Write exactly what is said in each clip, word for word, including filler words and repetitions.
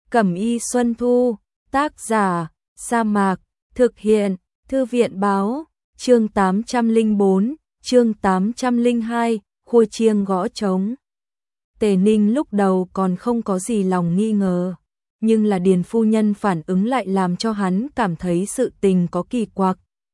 Cẩm y Xuân Thu, tác giả, Sa Mạc, thực hiện, Thư viện báo, chương tám trăm lẻ bốn, chương tám trăm lẻ hai, khua chiêng gõ trống. Tề Ninh lúc đầu còn không có gì lòng nghi ngờ, nhưng là Điền phu nhân phản ứng lại làm cho hắn cảm thấy sự tình có kỳ quặc.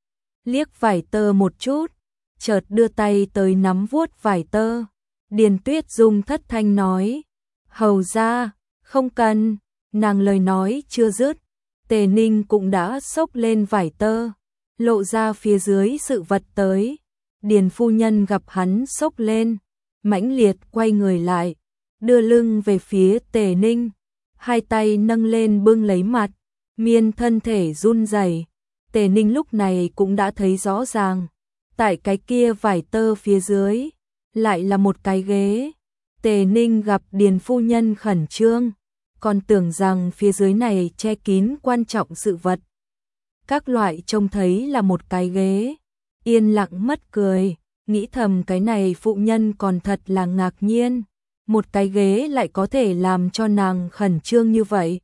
Liếc vải tơ một chút, chợt đưa tay tới nắm vuốt vải tơ. Điền Tuyết Dung thất thanh nói, hầu ra, không cần. Nàng lời nói chưa dứt, Tề Ninh cũng đã xốc lên vải tơ, lộ ra phía dưới sự vật tới. Điền phu nhân gặp hắn xốc lên, mãnh liệt quay người lại, đưa lưng về phía Tề Ninh, hai tay nâng lên bưng lấy mặt, miên thân thể run rẩy. Tề Ninh lúc này cũng đã thấy rõ ràng, tại cái kia vải tơ phía dưới, lại là một cái ghế. Tề Ninh gặp Điền phu nhân khẩn trương, còn tưởng rằng phía dưới này che kín quan trọng sự vật. Các loại trông thấy là một cái ghế, yên lặng mất cười, nghĩ thầm cái này phụ nhân còn thật là ngạc nhiên, một cái ghế lại có thể làm cho nàng khẩn trương như vậy.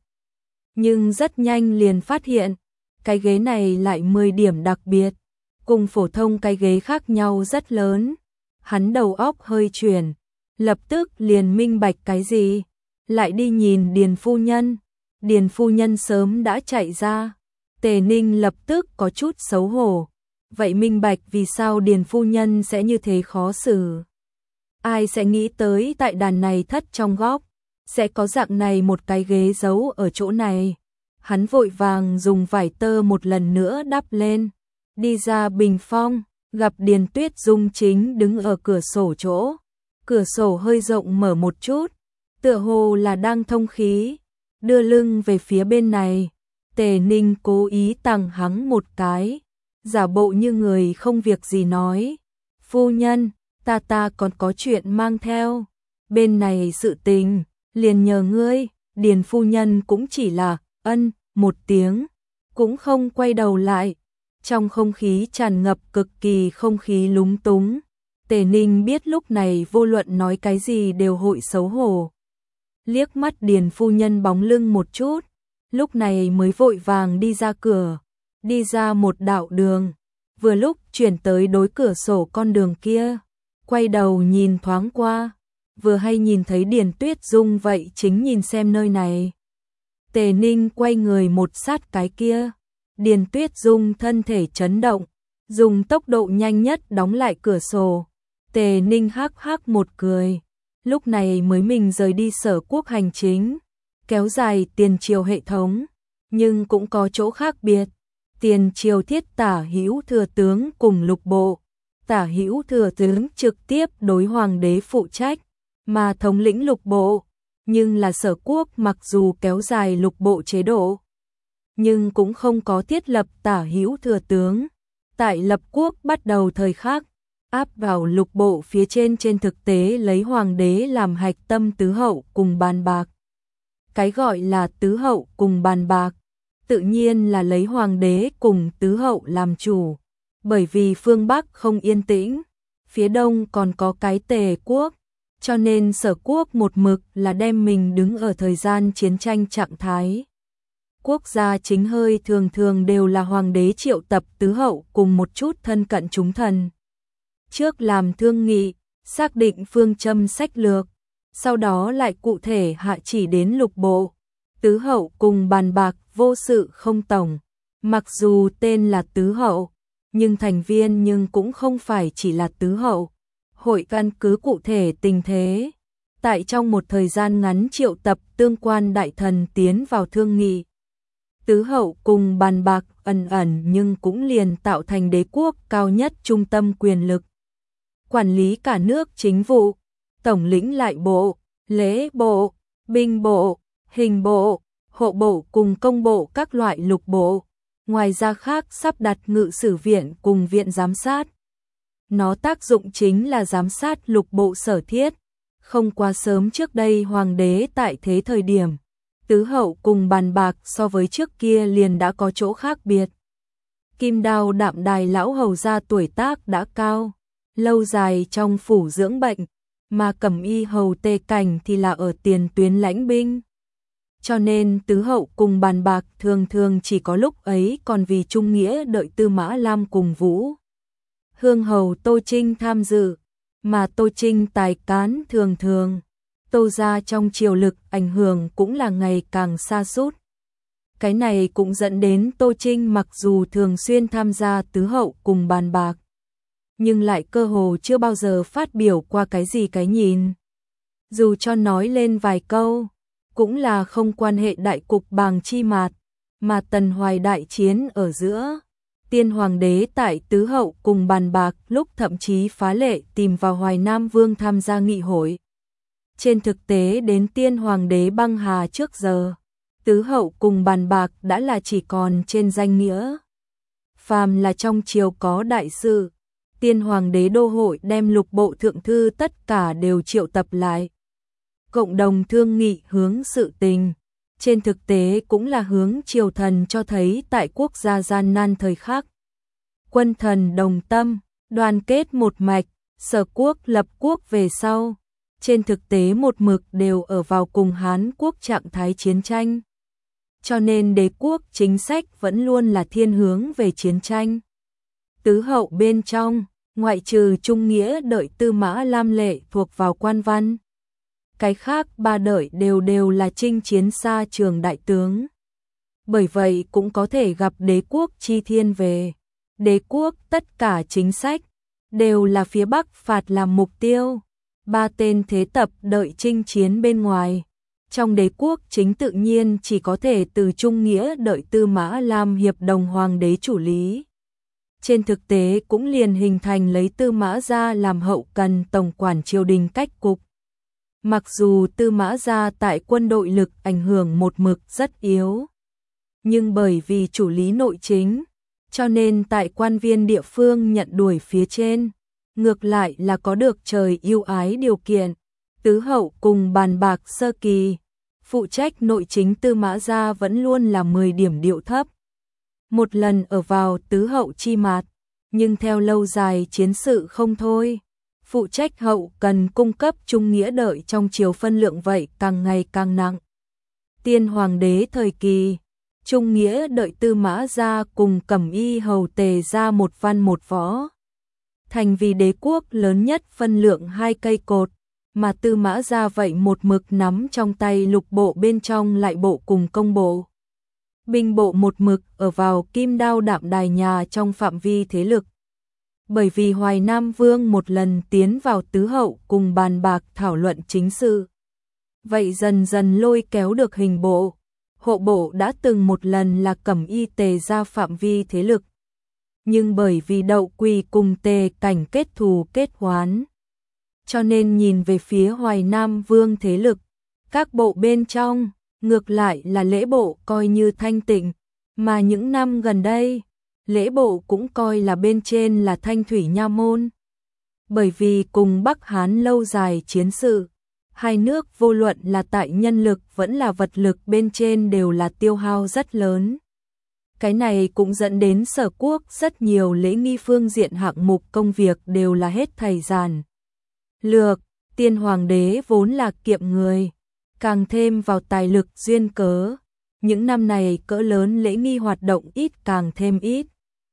Nhưng rất nhanh liền phát hiện, cái ghế này lại mười điểm đặc biệt, cùng phổ thông cái ghế khác nhau rất lớn. Hắn đầu óc hơi chuyển, lập tức liền minh bạch cái gì, lại đi nhìn Điền phu nhân. Điền phu nhân sớm đã chạy ra. Tề Ninh lập tức có chút xấu hổ, vậy minh bạch vì sao Điền phu nhân sẽ như thế khó xử. Ai sẽ nghĩ tới tại đàn này thất trong góc, sẽ có dạng này một cái ghế giấu ở chỗ này. Hắn vội vàng dùng vải tơ một lần nữa đắp lên, đi ra bình phong, gặp Điền Tuyết Dung chính đứng ở cửa sổ chỗ. Cửa sổ hơi rộng mở một chút, tựa hồ là đang thông khí, đưa lưng về phía bên này. Tề Ninh cố ý tằng hắn một cái, giả bộ như người không việc gì nói, phu nhân, ta ta còn có chuyện mang theo, bên này sự tình, liền nhờ ngươi. Điền phu nhân cũng chỉ là ân một tiếng, cũng không quay đầu lại. Trong không khí tràn ngập cực kỳ không khí lúng túng. Tề Ninh biết lúc này vô luận nói cái gì đều hội xấu hổ. Liếc mắt Điền phu nhân bóng lưng một chút, lúc này mới vội vàng đi ra cửa, đi ra một đạo đường, vừa lúc chuyển tới đối cửa sổ con đường kia, quay đầu nhìn thoáng qua, vừa hay nhìn thấy Điền Tuyết Dung vậy chính nhìn xem nơi này. Tề Ninh quay người một sát cái kia, Điền Tuyết Dung thân thể chấn động, dùng tốc độ nhanh nhất đóng lại cửa sổ. Tề Ninh hắc hắc một cười, lúc này mới mình rời đi Sở Quốc hành chính, kéo dài tiền triều hệ thống, nhưng cũng có chỗ khác biệt. Tiền triều thiết tả hữu thừa tướng cùng lục bộ, tả hữu thừa tướng trực tiếp đối hoàng đế phụ trách, mà thống lĩnh lục bộ. Nhưng là Sở Quốc mặc dù kéo dài lục bộ chế độ, nhưng cũng không có thiết lập tả hữu thừa tướng. Tại lập quốc bắt đầu thời khắc, áp vào lục bộ phía trên trên thực tế lấy hoàng đế làm hạch tâm tứ hậu cùng bàn bạc. Cái gọi là tứ hậu cùng bàn bạc, tự nhiên là lấy hoàng đế cùng tứ hậu làm chủ, bởi vì phương Bắc không yên tĩnh, phía Đông còn có cái Tề quốc, cho nên Sở Quốc một mực là đem mình đứng ở thời gian chiến tranh trạng thái. Quốc gia chính hơi thường thường đều là hoàng đế triệu tập tứ hậu cùng một chút thân cận chúng thần. Trước làm thương nghị, xác định phương châm sách lược, sau đó lại cụ thể hạ chỉ đến lục bộ. Tứ hậu cùng bàn bạc vô sự không tổng, mặc dù tên là tứ hậu, nhưng thành viên nhưng cũng không phải chỉ là tứ hậu. Hội căn cứ cụ thể tình thế, tại trong một thời gian ngắn triệu tập tương quan đại thần tiến vào thương nghị. Tứ hậu cùng bàn bạc ẩn ẩn nhưng cũng liền tạo thành đế quốc cao nhất trung tâm quyền lực. Quản lý cả nước chính vụ, tổng lĩnh lại bộ, lễ bộ, binh bộ, hình bộ, hộ bộ cùng công bộ các loại lục bộ. Ngoài ra khác sắp đặt ngự sử viện cùng viện giám sát. Nó tác dụng chính là giám sát lục bộ sở thiết. Không quá sớm trước đây hoàng đế tại thế thời điểm, tứ hậu cùng bàn bạc so với trước kia liền đã có chỗ khác biệt. Kim Đao Đạm Đài lão hầu gia tuổi tác đã cao, lâu dài trong phủ dưỡng bệnh, mà Cẩm Y hầu Tề Cảnh thì là ở tiền tuyến lãnh binh. cho nên tứ hậu cùng bàn bạc thường thường chỉ có lúc ấy còn vì trung nghĩa đợi Tư Mã Lam cùng Vũ Hương hầu Tô Trinh tham dự, mà Tô Trinh tài cán thường thường, Tô gia trong triều lực ảnh hưởng cũng là ngày càng sa sút. Cái này cũng dẫn đến Tô Trinh mặc dù thường xuyên tham gia tứ hậu cùng bàn bạc, nhưng lại cơ hồ chưa bao giờ phát biểu qua cái gì cái nhìn. Dù cho nói lên vài câu, cũng là không quan hệ đại cục bàng chi mạt, mà tần hoài đại chiến ở giữa. Tiên hoàng đế tại tứ hậu cùng bàn bạc lúc thậm chí phá lệ tìm vào Hoài Nam Vương tham gia nghị hội. Trên thực tế đến tiên hoàng đế băng hà trước giờ, tứ hậu cùng bàn bạc đã là chỉ còn trên danh nghĩa. Phàm là trong triều có đại sự, tiên hoàng đế đô hội đem lục bộ thượng thư tất cả đều triệu tập lại. Cộng đồng thương nghị hướng sự tình. Trên thực tế cũng là hướng triều thần cho thấy tại quốc gia gian nan thời khắc. Quân thần đồng tâm, đoàn kết một mạch, sở quốc lập quốc về sau. Trên thực tế một mực đều ở vào cùng Hán quốc trạng thái chiến tranh. Cho nên đế quốc chính sách vẫn luôn là thiên hướng về chiến tranh. Tứ hậu bên trong, ngoại trừ trung nghĩa đợi Tư Mã Lam lệ thuộc vào quan văn. Cái khác ba đợi đều đều là chinh chiến xa trường đại tướng. Bởi vậy cũng có thể gặp đế quốc chi thiên về. Đế quốc tất cả chính sách đều là phía Bắc phạt làm mục tiêu. Ba tên thế tập đợi chinh chiến bên ngoài. Trong đế quốc chính tự nhiên chỉ có thể từ trung nghĩa đợi Tư Mã Lam hiệp đồng hoàng đế chủ lý. Trên thực tế cũng liền hình thành lấy Tư Mã gia làm hậu cần tổng quản triều đình cách cục. Mặc dù Tư Mã gia tại quân đội lực ảnh hưởng một mực rất yếu, nhưng bởi vì chủ lý nội chính, cho nên tại quan viên địa phương nhận đuổi phía trên, ngược lại là có được trời yêu ái điều kiện. Tứ hậu cùng bàn bạc sơ kỳ, phụ trách nội chính Tư Mã gia vẫn luôn là mười điểm điệu thấp. Một lần ở vào tứ hậu chi mạt, nhưng theo lâu dài chiến sự không thôi. Phụ trách hậu cần cung cấp trung nghĩa đợi trong triều phân lượng vậy càng ngày càng nặng. Tiên hoàng đế thời kỳ, trung nghĩa đợi Tư Mã gia cùng Cẩm Y hầu Tề gia một văn một võ. Thành vì đế quốc lớn nhất phân lượng hai cây cột, mà Tư Mã gia vậy một mực nắm trong tay lục bộ bên trong lại bộ cùng công bộ. Binh bộ một mực ở vào kim đao đạm đài nhà trong phạm vi thế lực. Bởi vì Hoài Nam Vương một lần tiến vào tứ hậu cùng bàn bạc thảo luận chính sự. Vậy dần dần lôi kéo được hình bộ. Hộ bộ đã từng một lần là Cẩm Y Tề gia phạm vi thế lực. Nhưng bởi vì Đậu Quỳ cùng Tề Cảnh kết thù kết oán, cho nên nhìn về phía Hoài Nam Vương thế lực, các bộ bên trong, ngược lại là lễ bộ coi như thanh tịnh, mà những năm gần đây, lễ bộ cũng coi là bên trên là Thanh Thủy Nha Môn. Bởi vì cùng Bắc Hán lâu dài chiến sự, hai nước vô luận là tại nhân lực vẫn là vật lực bên trên đều là tiêu hao rất lớn. Cái này cũng dẫn đến sở quốc rất nhiều lễ nghi phương diện hạng mục công việc đều là hết thầy giản. Lược, tiên hoàng đế vốn là kiệm người, càng thêm vào tài lực duyên cớ. Những năm này cỡ lớn lễ nghi hoạt động ít càng thêm ít.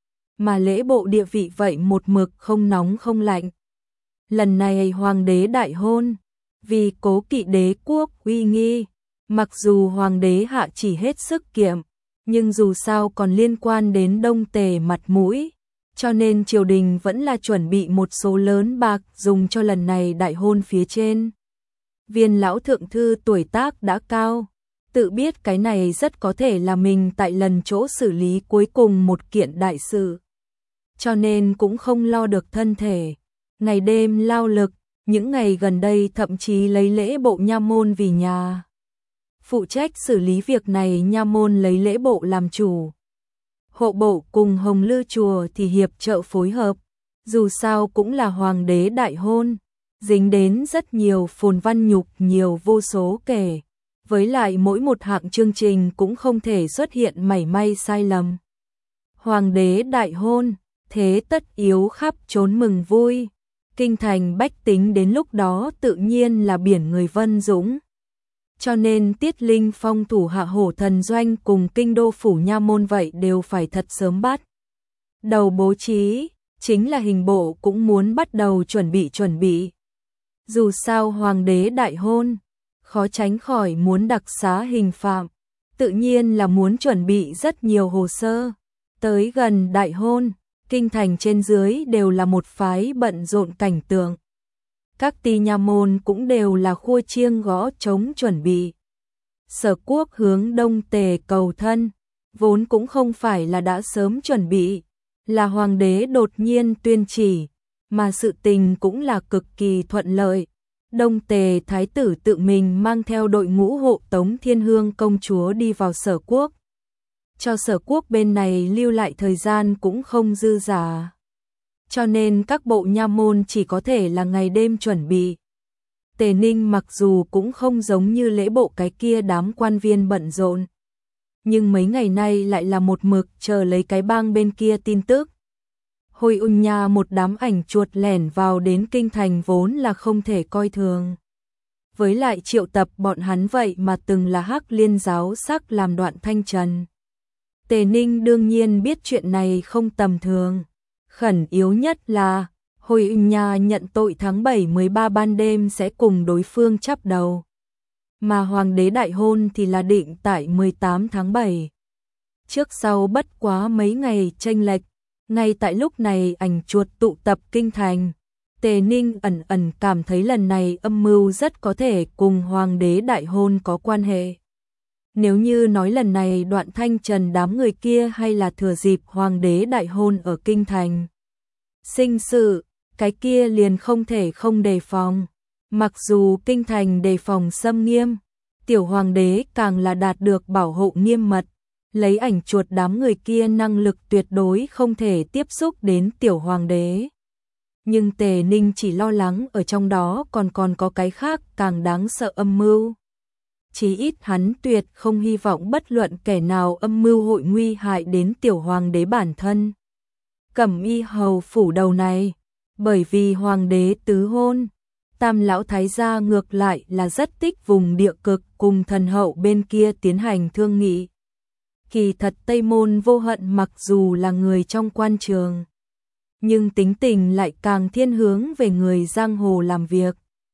Mà lễ bộ địa vị vậy một mực không nóng không lạnh. Lần này hoàng đế đại hôn, vì cố kỵ đế quốc uy nghi, mặc dù hoàng đế hạ chỉ hết sức kiệm, nhưng dù sao còn liên quan đến Đông Tề mặt mũi, cho nên triều đình vẫn là chuẩn bị một số lớn bạc dùng cho lần này đại hôn phía trên. Viên lão thượng thư tuổi tác đã cao, tự biết cái này rất có thể là mình tại lần chỗ xử lý cuối cùng một kiện đại sự. Cho nên cũng không lo được thân thể, ngày đêm lao lực, những ngày gần đây thậm chí lấy lễ bộ nha môn vì nhà. Phụ trách xử lý việc này nha môn lấy lễ bộ làm chủ. Hộ bộ cùng Hồng Lư chùa thì hiệp trợ phối hợp, dù sao cũng là hoàng đế đại hôn, dính đến rất nhiều phồn văn nhục nhiều vô số kể. Với lại mỗi một hạng chương trình cũng không thể xuất hiện mảy may sai lầm. Hoàng đế đại hôn, thế tất yếu khắp trốn mừng vui. Kinh thành bách tính đến lúc đó tự nhiên là biển người vân dũng. Cho nên Tiết Linh Phong thủ hạ Hổ Thần Doanh cùng kinh đô phủ nha môn vậy đều phải thật sớm bắt đầu bố trí, chính là hình bộ cũng muốn bắt đầu chuẩn bị chuẩn bị. Dù sao hoàng đế đại hôn, khó tránh khỏi muốn đặc xá hình phạm, tự nhiên là muốn chuẩn bị rất nhiều hồ sơ. Tới gần đại hôn, kinh thành trên dưới đều là một phái bận rộn cảnh tượng. Các ty nha môn cũng đều là khua chiêng gõ trống chuẩn bị. Sở Quốc hướng đông tề cầu thân, vốn cũng không phải là đã sớm chuẩn bị, là hoàng đế đột nhiên tuyên chỉ, mà sự tình cũng là cực kỳ thuận lợi. Đông tề thái tử tự mình mang theo đội ngũ hộ tống Thiên Hương công chúa đi vào Sở Quốc. Cho Sở Quốc bên này lưu lại thời gian cũng không dư dả. Cho nên các bộ nha môn chỉ có thể là ngày đêm chuẩn bị. Tề Ninh mặc dù cũng không giống như lễ bộ cái kia đám quan viên bận rộn, nhưng mấy ngày nay lại là một mực chờ lấy cái bang bên kia tin tức. Hồi ung nha một đám ảnh chuột lẻn vào đến kinh thành vốn là không thể coi thường. Với lại triệu tập bọn hắn vậy mà từng là Hắc Liên giáo sắc làm đoạn thanh trần. Tề Ninh đương nhiên biết chuyện này không tầm thường. Khẩn yếu nhất là Hồi ung nha nhận tội tháng bảy mười ba ban đêm sẽ cùng đối phương chắp đầu. Mà hoàng đế đại hôn thì là định tại mười tám tháng bảy. Trước sau bất quá mấy ngày chênh lệch, ngay tại lúc này ảnh chuột tụ tập kinh thành. Tề Ninh ẩn ẩn cảm thấy lần này âm mưu rất có thể cùng hoàng đế đại hôn có quan hệ. Nếu như nói lần này đoạn thanh trần đám người kia hay là thừa dịp hoàng đế đại hôn ở kinh thành sinh sự, cái kia liền không thể không đề phòng. Mặc dù kinh thành đề phòng xâm nghiêm, tiểu hoàng đế càng là đạt được bảo hộ nghiêm mật, lấy ảnh chuột đám người kia năng lực tuyệt đối không thể tiếp xúc đến tiểu hoàng đế. Nhưng Tề Ninh chỉ lo lắng ở trong đó còn còn có cái khác càng đáng sợ âm mưu. Chí ít hắn tuyệt không hy vọng bất luận kẻ nào âm mưu hội nguy hại đến tiểu hoàng đế bản thân. Cẩm Y hầu phủ đầu này, bởi vì hoàng đế tứ hôn, Tam lão thái gia ngược lại là rất thích vùng địa cực cùng thần hậu bên kia tiến hành thương nghị. Kỳ thật Tây Môn Vô Hận mặc dù là người trong quan trường, nhưng tính tình lại càng thiên hướng về người giang hồ làm việc.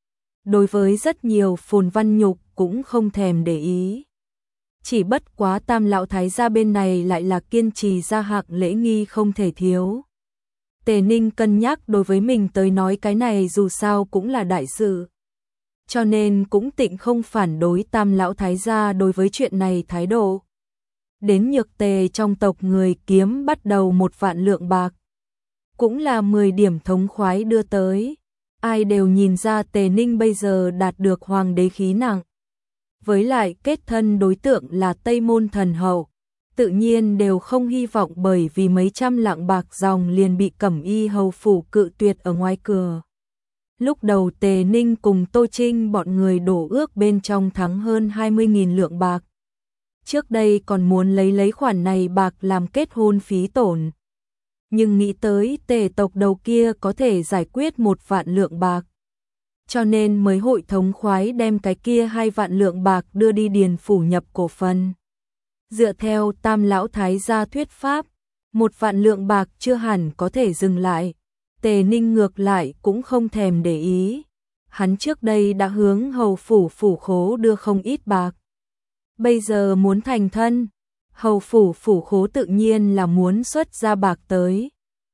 Đối với rất nhiều phồn văn nhục cũng không thèm để ý. Chỉ bất quá Tam lão thái gia bên này lại là kiên trì gia hạng lễ nghi không thể thiếu. Tề Ninh cân nhắc đối với mình tới nói cái này dù sao cũng là đại sự. Cho nên cũng tịnh không phản đối Tam lão thái gia đối với chuyện này thái độ. Đến Nhược Tề trong tộc người kiếm bắt đầu một vạn lượng bạc. Cũng là mười điểm thống khoái đưa tới. Ai đều nhìn ra Tề Ninh bây giờ đạt được hoàng đế khí nặng. Với lại kết thân đối tượng là Tây Môn thần hậu, tự nhiên đều không hy vọng bởi vì mấy trăm lạng bạc dòng liền bị Cẩm Y hầu phủ cự tuyệt ở ngoài cửa. Lúc đầu Tề Ninh cùng Tô Trinh bọn người đổ ước bên trong thắng hơn hai mươi nghìn lượng bạc. Trước đây còn muốn lấy lấy khoản này bạc làm kết hôn phí tổn. Nhưng nghĩ tới Tề tộc đầu kia có thể giải quyết một vạn lượng bạc. Cho nên mới hội thống khoái đem cái kia hai vạn lượng bạc đưa đi điền phủ nhập cổ phần. Dựa theo Tam lão thái gia thuyết pháp, một vạn lượng bạc chưa hẳn có thể dừng lại. Tề Ninh ngược lại cũng không thèm để ý. Hắn trước đây đã hướng hầu phủ phủ khố đưa không ít bạc. Bây giờ muốn thành thân, hầu phủ phủ khố tự nhiên là muốn xuất ra bạc tới.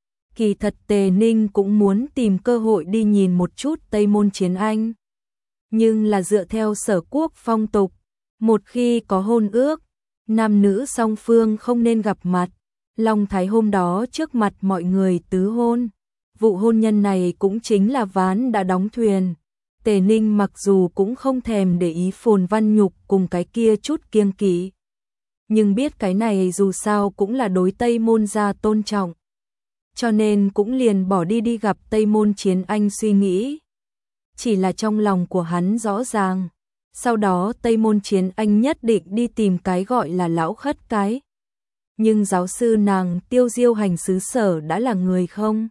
Kỳ thật Tề Ninh cũng muốn tìm cơ hội đi nhìn một chút Tây Môn Chiến Anh. Nhưng là dựa theo Sở Quốc phong tục, một khi có hôn ước, nam nữ song phương không nên gặp mặt. Long Thái hôm đó trước mặt mọi người tứ hôn. Vụ hôn nhân này cũng chính là ván đã đóng thuyền. Tề Ninh mặc dù cũng không thèm để ý phồn văn nhục cùng cái kia chút kiêng kỵ, nhưng biết cái này dù sao cũng là đối Tây Môn gia tôn trọng. Cho nên cũng liền bỏ đi đi gặp Tây Môn Chiến Anh suy nghĩ. Chỉ là trong lòng của hắn rõ ràng, sau đó Tây Môn Chiến Anh nhất định đi tìm cái gọi là lão khất cái. Nhưng giáo sư nàng Tiêu Diêu hành xứ sở đã là người không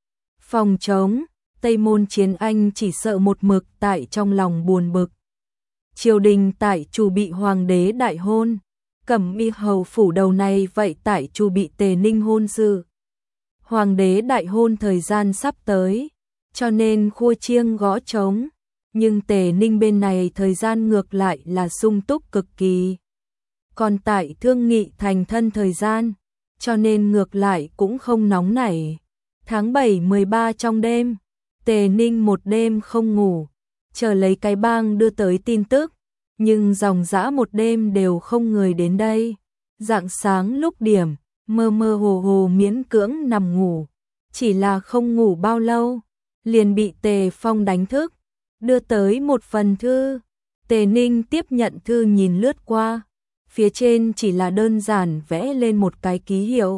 phòng chống, Tây Môn Chiến Anh chỉ sợ một mực tại trong lòng buồn bực. triều đình tại chu bị hoàng đế đại hôn, Cẩm Y hầu phủ đầu này vậy tại chu bị Tề Ninh hôn sự. Hoàng đế đại hôn thời gian sắp tới, cho nên khua chiêng gõ trống, nhưng Tề Ninh bên này thời gian ngược lại là sung túc cực kỳ. Còn tại thương nghị thành thân thời gian, cho nên ngược lại cũng không nóng nảy. Tháng bảy mười ba trong đêm, Tề Ninh một đêm không ngủ, chờ lấy cái bang đưa tới tin tức, nhưng dòng dã một đêm đều không người đến đây. Rạng sáng lúc điểm, mơ mơ hồ hồ miễn cưỡng nằm ngủ, chỉ là không ngủ bao lâu, liền bị Tề Phong đánh thức, đưa tới một phần thư. Tề Ninh tiếp nhận thư nhìn lướt qua, phía trên chỉ là đơn giản vẽ lên một cái ký hiệu.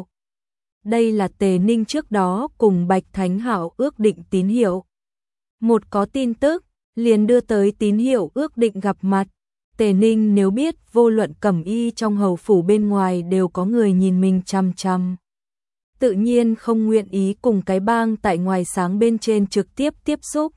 Đây là Tề Ninh trước đó cùng Bạch Thánh Hạo ước định tín hiệu. Một có tin tức, liền đưa tới tín hiệu ước định gặp mặt. Tề Ninh nếu biết vô luận Cẩm Y trong hầu phủ bên ngoài đều có người nhìn mình chằm chằm, tự nhiên không nguyện ý cùng cái bang tại ngoài sáng bên trên trực tiếp tiếp xúc.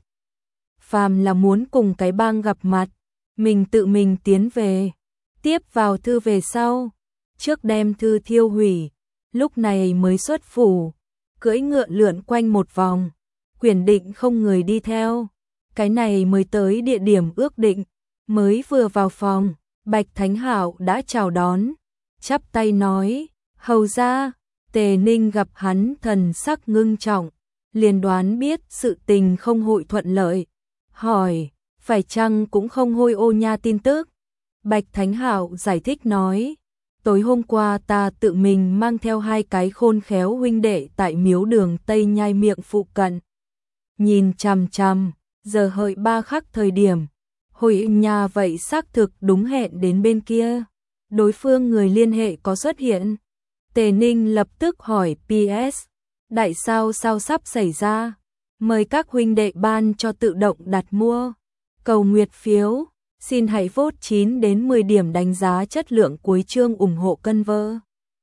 Phàm là muốn cùng cái bang gặp mặt, mình tự mình tiến về, tiếp vào thư về sau, trước đem thư thiêu hủy, lúc này mới xuất phủ, cưỡi ngựa lượn quanh một vòng, quyền định không người đi theo, cái này mới tới địa điểm ước định. Mới vừa vào phòng, Bạch Thánh Hạo đã chào đón, chắp tay nói, hầu ra. Tề Ninh gặp hắn thần sắc ngưng trọng, liền đoán biết sự tình không hội thuận lợi, hỏi, phải chăng cũng không hôi ô nha tin tức. Bạch Thánh Hạo giải thích nói, tối hôm qua ta tự mình mang theo hai cái khôn khéo huynh đệ tại miếu đường Tây Nhai miệng phụ cận. Nhìn chằm chằm, giờ hợi ba khắc thời điểm, hồi nhà vậy xác thực đúng hẹn đến bên kia. Đối phương người liên hệ có xuất hiện. Tề Ninh lập tức hỏi pê ét, đại sao sao sắp xảy ra, mời các huynh đệ ban cho tự động đặt mua. Cầu nguyệt phiếu, xin hãy vote chín đến mười điểm đánh giá chất lượng cuối chương ủng hộ cân vơ.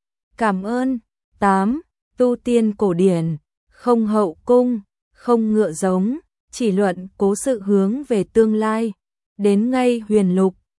Cảm ơn. tám. Tu tiên cổ điển, không hậu cung, không ngựa giống, chỉ luận cố sự hướng về tương lai. Đến ngay huyền lục,